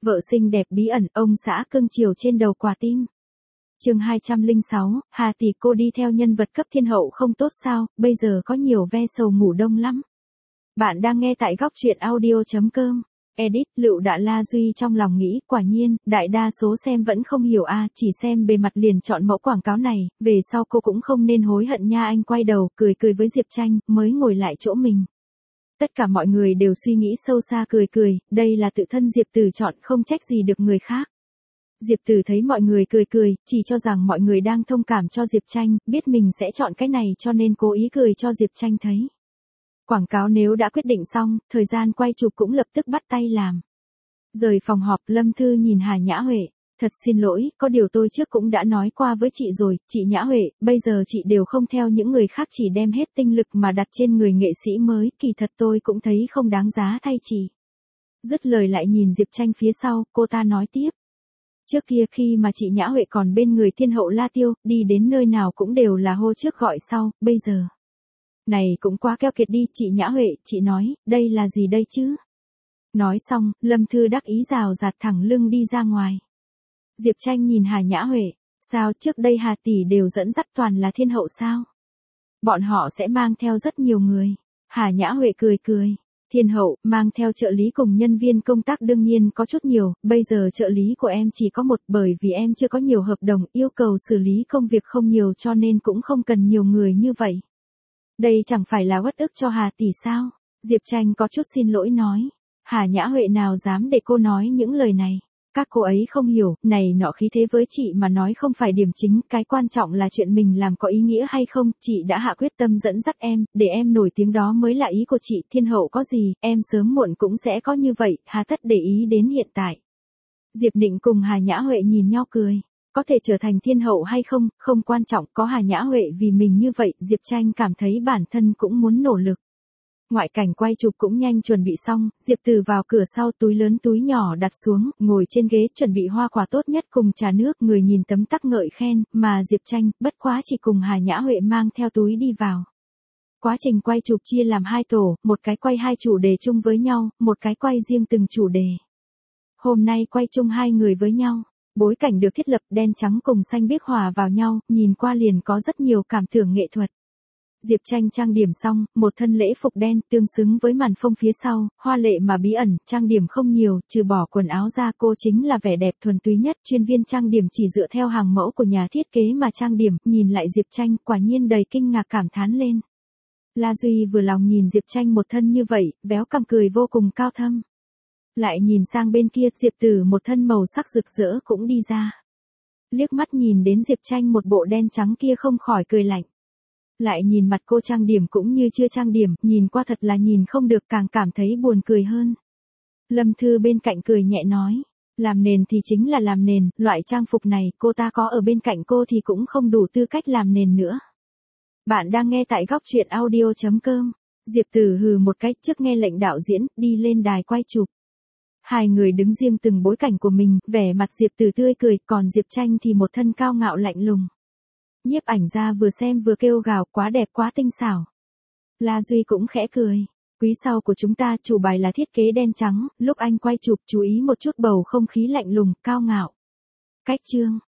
Vợ xinh đẹp bí ẩn, ông xã cưng chiều trên đầu quả tim. Chương 206, Hà tỷ cô đi theo nhân vật cấp thiên hậu không tốt sao, bây giờ có nhiều ve sầu ngủ đông lắm. Bạn đang nghe tại góc truyện audio.com. Edit, Lựu Đạn La Duy trong lòng nghĩ, quả nhiên, đại đa số xem vẫn không hiểu chỉ xem bề mặt liền chọn mẫu quảng cáo này, về sau cô cũng không nên hối hận nha. Anh quay đầu, cười cười với Diệp Tranh, mới ngồi lại chỗ mình. Tất cả mọi người đều suy nghĩ sâu xa cười cười, đây là tự thân Diệp Tử chọn, không trách gì được người khác. Diệp Tử thấy mọi người cười cười, chỉ cho rằng mọi người đang thông cảm cho Diệp Tranh, biết mình sẽ chọn cái này cho nên cố ý cười cho Diệp Tranh thấy. Quảng cáo nếu đã quyết định xong, thời gian quay chụp cũng lập tức bắt tay làm. Rời phòng họp, Lâm Thư nhìn Hà Nhã Huệ, thật xin lỗi, có điều tôi trước cũng đã nói qua với chị rồi, chị Nhã Huệ, bây giờ chị đều không theo những người khác, chỉ đem hết tinh lực mà đặt trên người nghệ sĩ mới, kỳ thật tôi cũng thấy không đáng giá thay chị. Dứt lời lại nhìn Diệp Tranh phía sau, cô ta nói tiếp. Trước kia khi mà chị Nhã Huệ còn bên người thiên hậu La Tiêu, đi đến nơi nào cũng đều là hô trước gọi sau, bây giờ. Này cũng quá keo kiệt đi, chị Nhã Huệ, chị nói, đây là gì đây chứ? Nói xong, Lâm Thư đắc ý rào rạt thẳng lưng đi ra ngoài. Diệp Tranh nhìn Hà Nhã Huệ, sao trước đây Hà tỷ đều dẫn dắt toàn là thiên hậu sao? Bọn họ sẽ mang theo rất nhiều người. Hà Nhã Huệ cười cười. Thiên hậu, mang theo trợ lý cùng nhân viên công tác đương nhiên có chút nhiều, bây giờ trợ lý của em chỉ có một bởi vì em chưa có nhiều hợp đồng, yêu cầu xử lý công việc không nhiều cho nên cũng không cần nhiều người như vậy. Đây chẳng phải là uất ức cho Hà tỷ sao? Diệp Tranh có chút xin lỗi nói. Hà Nhã Huệ nào dám để cô nói những lời này. Các cô ấy không hiểu, này nọ khí thế với chị mà nói không phải điểm chính, cái quan trọng là chuyện mình làm có ý nghĩa hay không, chị đã hạ quyết tâm dẫn dắt em, để em nổi tiếng đó mới là ý của chị, thiên hậu có gì, em sớm muộn cũng sẽ có như vậy, hà tất để ý đến hiện tại. Diệp Nịnh cùng Hà Nhã Huệ nhìn nhau cười, có thể trở thành thiên hậu hay không, không quan trọng, có Hà Nhã Huệ vì mình như vậy, Diệp Tranh cảm thấy bản thân cũng muốn nỗ lực. Ngoại cảnh quay chụp cũng nhanh chuẩn bị xong, Diệp Tử vào cửa sau, túi lớn túi nhỏ đặt xuống, ngồi trên ghế chuẩn bị hoa quả tốt nhất cùng trà nước, người nhìn tấm tắc ngợi khen, mà Diệp Tranh, bất quá chỉ cùng Hà Nhã Huệ mang theo túi đi vào. Quá trình quay chụp chia làm hai tổ, một cái quay hai chủ đề chung với nhau, một cái quay riêng từng chủ đề. Hôm nay quay chung hai người với nhau, bối cảnh được thiết lập đen trắng cùng xanh biếc hòa vào nhau, nhìn qua liền có rất nhiều cảm tưởng nghệ thuật. Diệp Tranh trang điểm xong, một thân lễ phục đen tương xứng với màn phông phía sau, hoa lệ mà bí ẩn, trang điểm không nhiều, trừ bỏ quần áo ra cô chính là vẻ đẹp thuần túy nhất, chuyên viên trang điểm chỉ dựa theo hàng mẫu của nhà thiết kế mà trang điểm, nhìn lại Diệp Tranh, quả nhiên đầy kinh ngạc cảm thán lên. La Duy vừa lòng nhìn Diệp Tranh một thân như vậy, véo cằm cười vô cùng cao thâm. Lại nhìn sang bên kia, Diệp Tử một thân màu sắc rực rỡ cũng đi ra. Liếc mắt nhìn đến Diệp Tranh một bộ đen trắng kia không khỏi cười lạnh. Lại nhìn mặt cô trang điểm cũng như chưa trang điểm, nhìn qua thật là nhìn không được, càng cảm thấy buồn cười hơn. Lâm Thư bên cạnh cười nhẹ nói, làm nền thì chính là làm nền, loại trang phục này cô ta có ở bên cạnh cô thì cũng không đủ tư cách làm nền nữa. Bạn đang nghe tại góc truyện audio.com. Diệp Tử hừ một cách trước nghe lệnh đạo diễn, đi lên đài quay chụp. Hai người đứng riêng từng bối cảnh của mình, vẻ mặt Diệp Tử tươi cười, còn Diệp Tranh thì một thân cao ngạo lạnh lùng. Nhiếp ảnh gia vừa xem vừa kêu gào, quá đẹp quá tinh xảo. La Duy cũng khẽ cười. Quý sau của chúng ta chủ bài là thiết kế đen trắng, lúc anh quay chụp chú ý một chút bầu không khí lạnh lùng, cao ngạo. Cách chương.